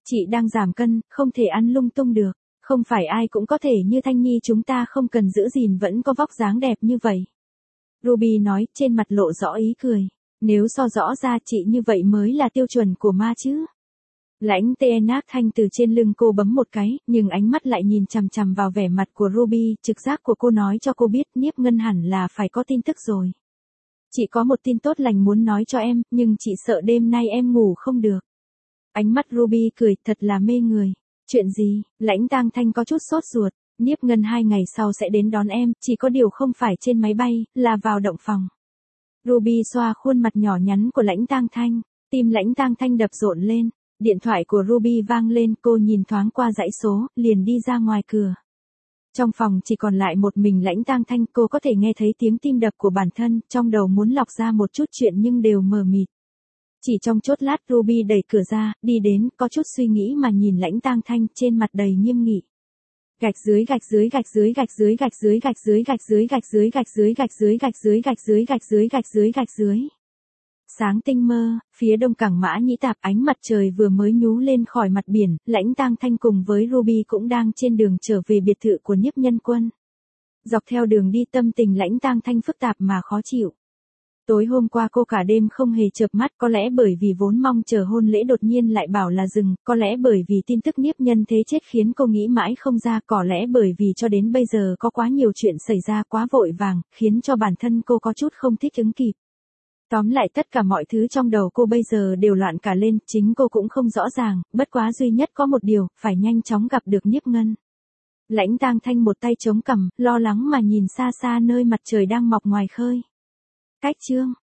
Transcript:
Chị đang giảm cân, không thể ăn lung tung được. Không phải ai cũng có thể như Thanh Nhi chúng ta không cần giữ gìn vẫn có vóc dáng đẹp như vậy. Ruby nói, trên mặt lộ rõ ý cười. Nếu so rõ ra chị như vậy mới là tiêu chuẩn của ma chứ. Lãnh Tenak Thanh từ trên lưng cô bấm một cái, nhưng ánh mắt lại nhìn chằm chằm vào vẻ mặt của Ruby, trực giác của cô nói cho cô biết Niếp Ngân hẳn là phải có tin tức rồi. Chị có một tin tốt lành muốn nói cho em, nhưng chị sợ đêm nay em ngủ không được. Ánh mắt Ruby cười, thật là mê người. Chuyện gì? Lãnh Tang Thanh có chút sốt ruột. Niếp Ngân 2 ngày sau sẽ đến đón em, chỉ có điều không phải trên máy bay, là vào động phòng. Ruby xoa khuôn mặt nhỏ nhắn của Lãnh Tang Thanh, tim Lãnh Tang Thanh đập rộn lên. Điện thoại của Ruby vang lên, cô nhìn thoáng qua dãy số, liền đi ra ngoài cửa. Trong phòng chỉ còn lại một mình Lãnh Tang Thanh, cô có thể nghe thấy tiếng tim đập của bản thân, trong đầu muốn lọc ra một chút chuyện nhưng đều mờ mịt. Chỉ trong chốc lát Ruby đẩy cửa ra, đi đến, có chút suy nghĩ mà nhìn Lãnh Tang Thanh, trên mặt đầy nghiêm nghị. Gạch dưới gạch dưới gạch dưới gạch dưới gạch dưới gạch dưới gạch dưới gạch dưới gạch dưới gạch dưới gạch dưới gạch dưới gạch dưới gạch dưới gạch dưới. Sáng tinh mơ, phía đông cảng Mã Nhĩ Tạp, ánh mặt trời vừa mới nhú lên khỏi mặt biển, Lãnh Tang Thanh cùng với Ruby cũng đang trên đường trở về biệt thự của Nhiếp Nhân Quân. Dọc theo đường đi tâm tình Lãnh Tang Thanh phức tạp mà khó chịu. Tối hôm qua cô cả đêm không hề chợp mắt, có lẽ bởi vì vốn mong chờ hôn lễ đột nhiên lại bảo là dừng, có lẽ bởi vì tin tức Nhiếp Nhân thế chết khiến cô nghĩ mãi không ra, có lẽ bởi vì cho đến bây giờ có quá nhiều chuyện xảy ra quá vội vàng, khiến cho bản thân cô có chút không thích ứng kịp. Tóm lại tất cả mọi thứ trong đầu cô bây giờ đều loạn cả lên, chính cô cũng không rõ ràng, bất quá duy nhất có một điều, phải nhanh chóng gặp được Nhiếp Ngân. Lãnh Tang Thanh một tay chống cằm, lo lắng mà nhìn xa xa nơi mặt trời đang mọc ngoài khơi. Cách chương